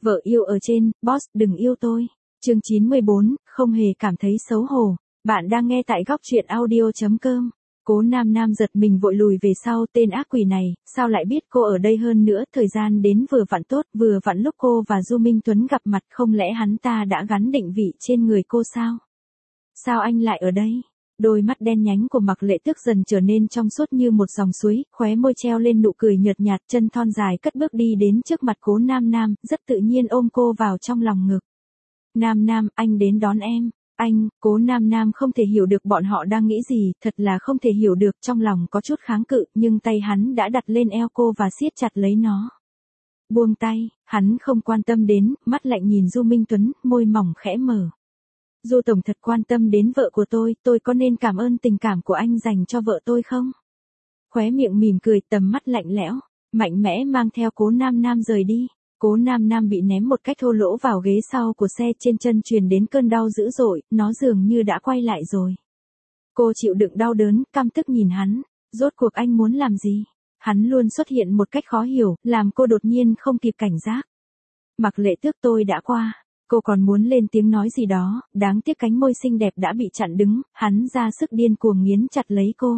Vợ yêu ở trên, boss đừng yêu tôi. Chương 94, không hề cảm thấy xấu hổ. Bạn đang nghe tại góc truyện audio.com. Cố Nam Nam giật mình vội lùi về sau, tên ác quỷ này, sao lại biết cô ở đây hơn nữa, thời gian đến vừa vặn tốt, vừa vặn lúc cô và Du Minh Tuấn gặp mặt, không lẽ hắn ta đã gắn định vị trên người cô sao? Sao anh lại ở đây? Đôi mắt đen nhánh của Mạc Lệ Tước dần trở nên trong suốt như một dòng suối, khóe môi treo lên nụ cười nhợt nhạt, chân thon dài cất bước đi đến trước mặt Cố Nam Nam, rất tự nhiên ôm cô vào trong lòng ngực. Nam Nam, anh đến đón em. Anh, Cố Nam Nam không thể hiểu được bọn họ đang nghĩ gì, thật là không thể hiểu được, trong lòng có chút kháng cự, nhưng tay hắn đã đặt lên eo cô và siết chặt lấy nó. Buông tay, hắn không quan tâm đến, mắt lạnh nhìn Du Minh Tuấn, môi mỏng khẽ mở. Du tổng thật quan tâm đến vợ của tôi có nên cảm ơn tình cảm của anh dành cho vợ tôi không? Khóe miệng mỉm cười, tầm mắt lạnh lẽo, mạnh mẽ mang theo Cố Nam Nam rời đi. Cố Nam Nam bị ném một cách thô lỗ vào ghế sau của xe, trên chân truyền đến cơn đau dữ dội, nó dường như đã quay lại rồi. Cô chịu đựng đau đớn, căm tức nhìn hắn, rốt cuộc anh muốn làm gì? Hắn luôn xuất hiện một cách khó hiểu, làm cô đột nhiên không kịp cảnh giác. Mạc Lệ Tước, tôi đã qua. Cô còn muốn lên tiếng nói gì đó, đáng tiếc cánh môi xinh đẹp đã bị chặn đứng, hắn ra sức điên cuồng nghiến chặt lấy cô.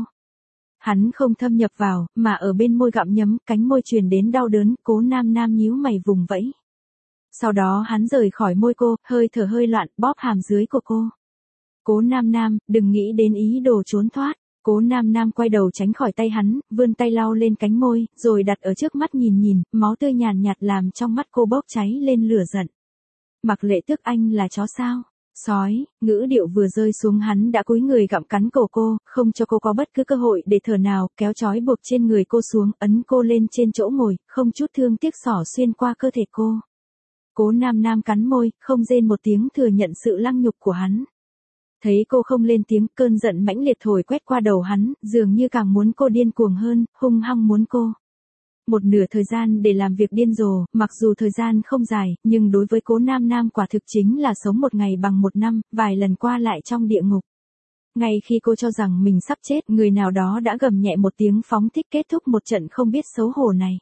Hắn không thâm nhập vào, mà ở bên môi gặm nhấm, cánh môi truyền đến đau đớn, Cố Nam Nam nhíu mày vùng vẫy. Sau đó hắn rời khỏi môi cô, hơi thở hơi loạn, bóp hàm dưới của cô. Cố Nam Nam, đừng nghĩ đến ý đồ trốn thoát. Cố Nam Nam quay đầu tránh khỏi tay hắn, vươn tay lau lên cánh môi, rồi đặt ở trước mắt nhìn, máu tươi nhàn nhạt làm trong mắt cô bốc cháy lên lửa giận. Mạc Lệ Tước, anh là chó sao? Sói, ngữ điệu vừa rơi xuống hắn đã cúi người gặm cắn cổ cô, không cho cô có bất cứ cơ hội để thở nào, kéo trói buộc trên người cô xuống, ấn cô lên trên chỗ ngồi, không chút thương tiếc xỏ xuyên qua cơ thể cô. Cố Nam Nam cắn môi, không rên một tiếng thừa nhận sự lăng nhục của hắn. Thấy cô không lên tiếng, cơn giận mãnh liệt thổi quét qua đầu hắn, dường như càng muốn cô điên cuồng hơn, hung hăng muốn cô. Một nửa thời gian để làm việc điên rồ, mặc dù thời gian không dài, nhưng đối với Cố Nam Nam quả thực chính là sống một ngày bằng một năm, vài lần qua lại trong địa ngục. Ngay khi cô cho rằng mình sắp chết, người nào đó đã gầm nhẹ một tiếng phóng thích kết thúc một trận không biết xấu hổ này.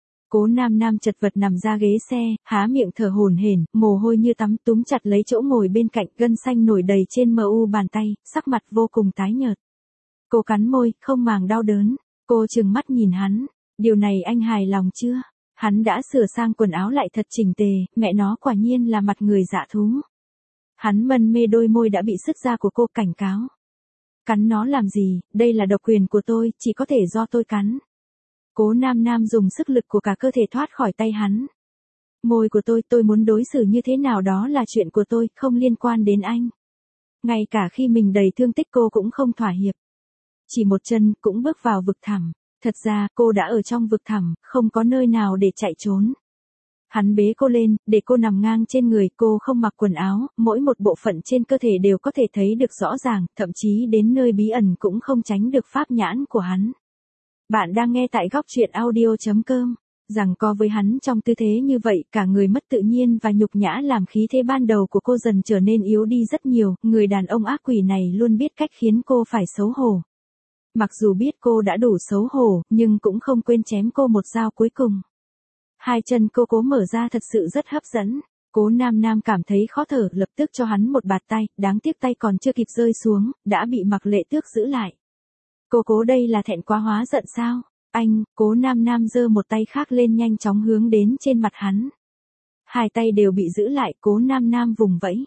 Cố Nam Nam chật vật nằm ra ghế xe, há miệng thở hổn hển, mồ hôi như tắm, túm chặt lấy chỗ ngồi bên cạnh, gân xanh nổi đầy trên mu bàn tay, sắc mặt vô cùng tái nhợt. Cô cắn môi, không màng đau đớn, cô trừng mắt nhìn hắn. Điều này anh hài lòng chưa? Hắn đã sửa sang quần áo lại thật chỉnh tề, mẹ nó quả nhiên là mặt người dạ thú. Hắn mân mê đôi môi đã bị sứt ra của cô, cảnh cáo. Cắn nó làm gì, đây là độc quyền của tôi, chỉ có thể do tôi cắn. Cố Nam Nam dùng sức lực của cả cơ thể thoát khỏi tay hắn. Môi của tôi muốn đối xử như thế nào đó là chuyện của tôi, không liên quan đến anh. Ngay cả khi mình đầy thương tích cô cũng không thỏa hiệp. Chỉ một chân, cũng bước vào vực thẳm. Thật ra, cô đã ở trong vực thẳm, không có nơi nào để chạy trốn. Hắn bế cô lên, để cô nằm ngang trên người, cô không mặc quần áo, mỗi một bộ phận trên cơ thể đều có thể thấy được rõ ràng, thậm chí đến nơi bí ẩn cũng không tránh được pháp nhãn của hắn. Bạn đang nghe tại góc truyện audio.com. Giằng co với hắn trong tư thế như vậy, cả người mất tự nhiên và nhục nhã làm khí thế ban đầu của cô dần trở nên yếu đi rất nhiều, người đàn ông ác quỷ này luôn biết cách khiến cô phải xấu hổ. Mặc dù biết cô đã đủ xấu hổ, nhưng cũng không quên chém cô một dao cuối cùng. Hai chân cô cố mở ra thật sự rất hấp dẫn. Cố Nam Nam cảm thấy khó thở, lập tức cho hắn một bạt tay, đáng tiếc tay còn chưa kịp rơi xuống, đã bị Mạc Lệ Tước giữ lại. Cố đây là thẹn quá hóa giận sao? Anh, Cố Nam Nam giơ một tay khác lên nhanh chóng hướng đến trên mặt hắn. Hai tay đều bị giữ lại, Cố Nam Nam vùng vẫy.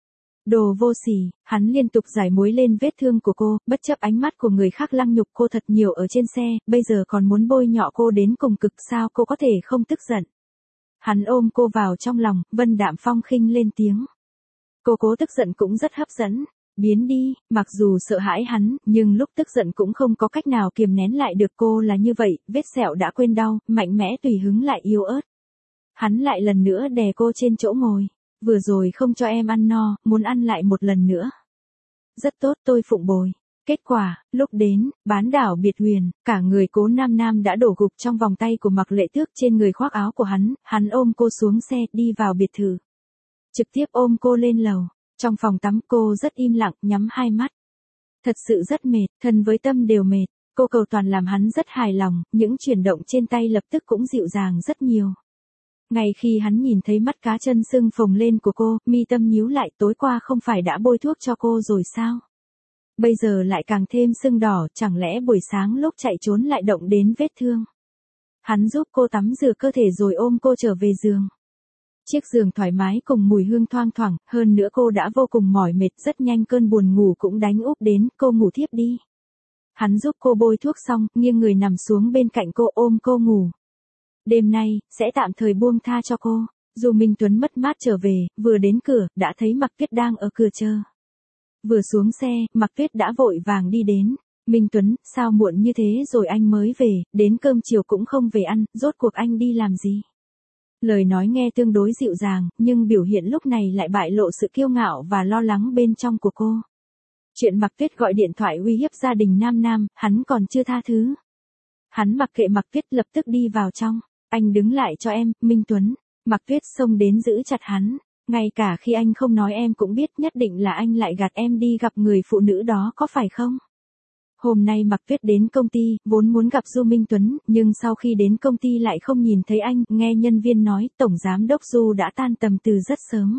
Đồ vô sỉ, hắn liên tục rải muối lên vết thương của cô, bất chấp ánh mắt của người khác lăng nhục cô thật nhiều ở trên xe, bây giờ còn muốn bôi nhọ cô đến cùng cực, sao cô có thể không tức giận. Hắn ôm cô vào trong lòng, vân đạm phong khinh lên tiếng. Cô cố tức giận cũng rất hấp dẫn. Biến đi, mặc dù sợ hãi hắn, nhưng lúc tức giận cũng không có cách nào kiềm nén lại được, cô là như vậy, vết sẹo đã quên đau, mạnh mẽ tùy hứng lại yếu ớt. Hắn lại lần nữa đè cô trên chỗ ngồi. Vừa rồi không cho em ăn no, muốn ăn lại một lần nữa. Rất tốt, tôi phụng bồi. Kết quả, lúc đến, bán đảo biệt huyền, cả người Cố Nam Nam đã đổ gục trong vòng tay của Mạc Lệ Tước, trên người khoác áo của hắn ôm cô xuống xe, đi vào biệt thự. Trực tiếp ôm cô lên lầu. Trong phòng tắm cô rất im lặng, nhắm hai mắt. Thật sự rất mệt, thân với tâm đều mệt. Cô cầu toàn làm hắn rất hài lòng, những chuyển động trên tay lập tức cũng dịu dàng rất nhiều. Ngay khi hắn nhìn thấy mắt cá chân sưng phồng lên của cô, mi tâm nhíu lại, tối qua không phải đã bôi thuốc cho cô rồi sao? Bây giờ lại càng thêm sưng đỏ, chẳng lẽ buổi sáng lúc chạy trốn lại động đến vết thương? Hắn giúp cô tắm rửa cơ thể rồi ôm cô trở về giường. Chiếc giường thoải mái cùng mùi hương thoang thoảng, hơn nữa cô đã vô cùng mỏi mệt, rất nhanh cơn buồn ngủ cũng đánh úp đến, cô ngủ thiếp đi. Hắn giúp cô bôi thuốc xong, nghiêng người nằm xuống bên cạnh cô ôm cô ngủ. Đêm nay, sẽ tạm thời buông tha cho cô. Dù Minh Tuấn mất mát trở về, vừa đến cửa, đã thấy Mạc Tuyết đang ở cửa chờ. Vừa xuống xe, Mạc Tuyết đã vội vàng đi đến. Minh Tuấn, sao muộn như thế rồi anh mới về, đến cơm chiều cũng không về ăn, rốt cuộc anh đi làm gì? Lời nói nghe tương đối dịu dàng, nhưng biểu hiện lúc này lại bại lộ sự kiêu ngạo và lo lắng bên trong của cô. Chuyện Mạc Tuyết gọi điện thoại uy hiếp gia đình Nam Nam, hắn còn chưa tha thứ. Hắn mặc kệ Mạc Tuyết lập tức đi vào trong. Anh đứng lại cho em, Minh Tuấn. Mạc Tuyết xông đến giữ chặt hắn. Ngay cả khi anh không nói em cũng biết nhất định là anh lại gạt em đi gặp người phụ nữ đó có phải không? Hôm nay Mạc Tuyết đến công ty, vốn muốn gặp Du Minh Tuấn, nhưng sau khi đến công ty lại không nhìn thấy anh, nghe nhân viên nói, Tổng Giám Đốc Du đã tan tầm từ rất sớm.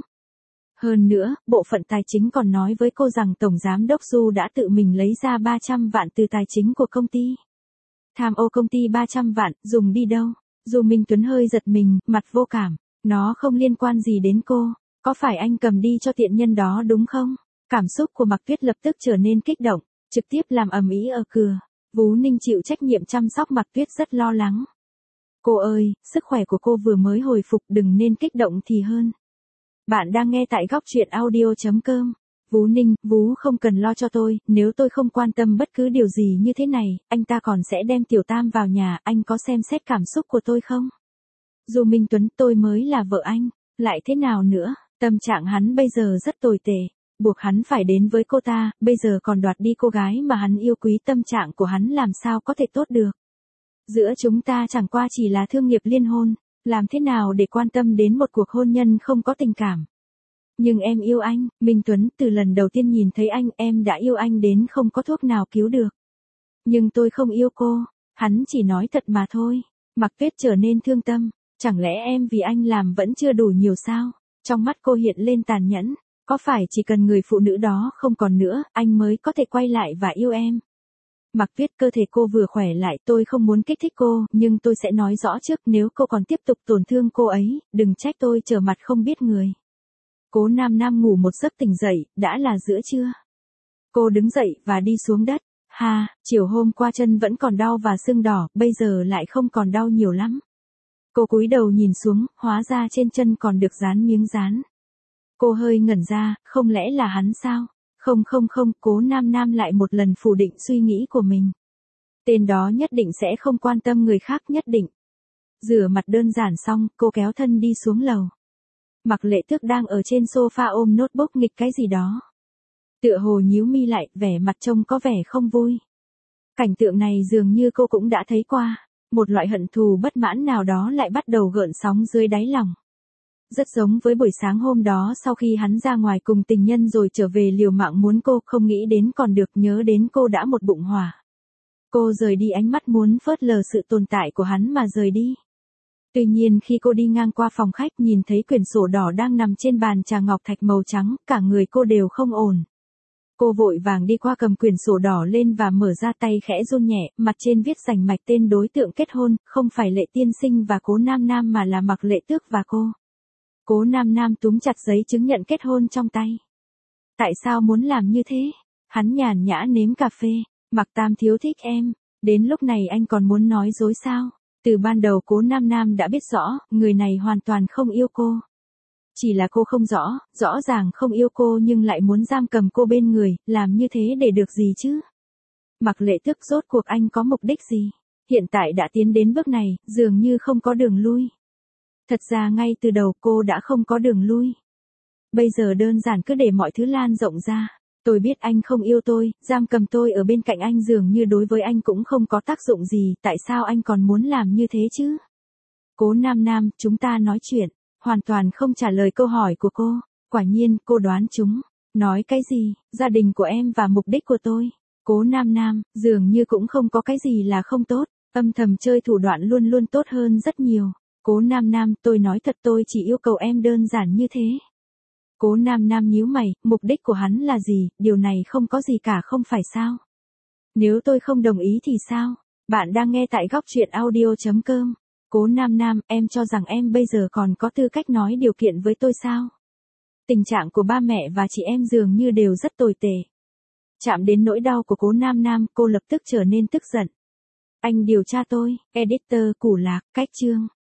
Hơn nữa, bộ phận tài chính còn nói với cô rằng Tổng Giám Đốc Du đã tự mình lấy ra 300 vạn từ tài chính của công ty. Tham ô công ty 300 vạn, dùng đi đâu? Du Minh Tuấn hơi giật mình, mặt vô cảm. Nó không liên quan gì đến cô. Có phải anh cầm đi cho tiện nhân đó đúng không? Cảm xúc của Mạc Tuyết lập tức trở nên kích động, trực tiếp làm ầm ĩ ở cửa. Vú Ninh chịu trách nhiệm chăm sóc Mạc Tuyết rất lo lắng. Cô ơi, sức khỏe của cô vừa mới hồi phục, đừng nên kích động thì hơn. Bạn đang nghe tại góc truyện audio.com. Vú Ninh, Vú không cần lo cho tôi, nếu tôi không quan tâm bất cứ điều gì như thế này, anh ta còn sẽ đem Tiểu Tam vào nhà, anh có xem xét cảm xúc của tôi không? Du Minh Tuấn, tôi mới là vợ anh, lại thế nào nữa, tâm trạng hắn bây giờ rất tồi tệ, buộc hắn phải đến với cô ta, bây giờ còn đoạt đi cô gái mà hắn yêu quý, tâm trạng của hắn làm sao có thể tốt được. Giữa chúng ta chẳng qua chỉ là thương nghiệp liên hôn, làm thế nào để quan tâm đến một cuộc hôn nhân không có tình cảm. Nhưng em yêu anh, Minh Tuấn, từ lần đầu tiên nhìn thấy anh, em đã yêu anh đến không có thuốc nào cứu được. Nhưng tôi không yêu cô, hắn chỉ nói thật mà thôi. Mạc Tuyết trở nên thương tâm, chẳng lẽ em vì anh làm vẫn chưa đủ nhiều sao? Trong mắt cô hiện lên tàn nhẫn, có phải chỉ cần người phụ nữ đó không còn nữa, anh mới có thể quay lại và yêu em? Mạc Tuyết, cơ thể cô vừa khỏe lại, tôi không muốn kích thích cô, nhưng tôi sẽ nói rõ trước, nếu cô còn tiếp tục tổn thương cô ấy, đừng trách tôi trở mặt không biết người. Cố Nam Nam ngủ một giấc tỉnh dậy, đã là giữa trưa. Cô đứng dậy và đi xuống đất. Chiều hôm qua chân vẫn còn đau và sưng đỏ, bây giờ lại không còn đau nhiều lắm. Cô cúi đầu nhìn xuống, hóa ra trên chân còn được dán miếng dán. Cô hơi ngẩn ra, không lẽ là hắn sao? Không, Cố Nam Nam lại một lần phủ định suy nghĩ của mình. Tên đó nhất định sẽ không quan tâm người khác, nhất định. Rửa mặt đơn giản xong, cô kéo thân đi xuống lầu. Mạc Lệ Tước đang ở trên sofa ôm notebook nghịch cái gì đó. Tựa hồ nhíu mi lại, vẻ mặt trông có vẻ không vui. Cảnh tượng này dường như cô cũng đã thấy qua. Một loại hận thù bất mãn nào đó lại bắt đầu gợn sóng dưới đáy lòng. Rất giống với buổi sáng hôm đó sau khi hắn ra ngoài cùng tình nhân rồi trở về liều mạng muốn cô, không nghĩ đến còn được, nhớ đến cô đã một bụng hỏa. Cô rời đi, ánh mắt muốn phớt lờ sự tồn tại của hắn mà rời đi. Tuy nhiên khi cô đi ngang qua phòng khách nhìn thấy quyển sổ đỏ đang nằm trên bàn trà ngọc thạch màu trắng, cả người cô đều không ổn. Cô vội vàng đi qua cầm quyển sổ đỏ lên và mở ra, tay khẽ run nhẹ, mặt trên viết rành mạch tên đối tượng kết hôn, không phải Lệ Tiên Sinh và Cố Nam Nam mà là Mạc Lệ Tước và cô. Cố Nam Nam túm chặt giấy chứng nhận kết hôn trong tay. Tại sao muốn làm như thế? Hắn nhàn nhã nếm cà phê. Mạc Tam thiếu thích em. Đến lúc này anh còn muốn nói dối sao? Từ ban đầu Cố Nam Nam đã biết rõ, người này hoàn toàn không yêu cô. Chỉ là cô không rõ ràng không yêu cô nhưng lại muốn giam cầm cô bên người, làm như thế để được gì chứ? Mạc Lệ Tước, rốt cuộc anh có mục đích gì? Hiện tại đã tiến đến bước này, dường như không có đường lui. Thật ra ngay từ đầu cô đã không có đường lui. Bây giờ đơn giản cứ để mọi thứ lan rộng ra. Tôi biết anh không yêu tôi, giam cầm tôi ở bên cạnh anh dường như đối với anh cũng không có tác dụng gì, tại sao anh còn muốn làm như thế chứ? Cố Nam Nam, chúng ta nói chuyện, hoàn toàn không trả lời câu hỏi của cô. Quả nhiên, cô đoán chúng. Nói cái gì, gia đình của em và mục đích của tôi. Cố Nam Nam, dường như cũng không có cái gì là không tốt, âm thầm chơi thủ đoạn luôn luôn tốt hơn rất nhiều. Cố Nam Nam, tôi nói thật tôi chỉ yêu cầu em đơn giản như thế. Cố Nam Nam nhíu mày, mục đích của hắn là gì, điều này không có gì cả không phải sao? Nếu tôi không đồng ý thì sao? Bạn đang nghe tại góc truyện audio.com. Cố Nam Nam, em cho rằng em bây giờ còn có tư cách nói điều kiện với tôi sao? Tình trạng của ba mẹ và chị em dường như đều rất tồi tệ. Chạm đến nỗi đau của Cố Nam Nam, cô lập tức trở nên tức giận. Anh điều tra tôi, editor Củ Lạc, cách chương.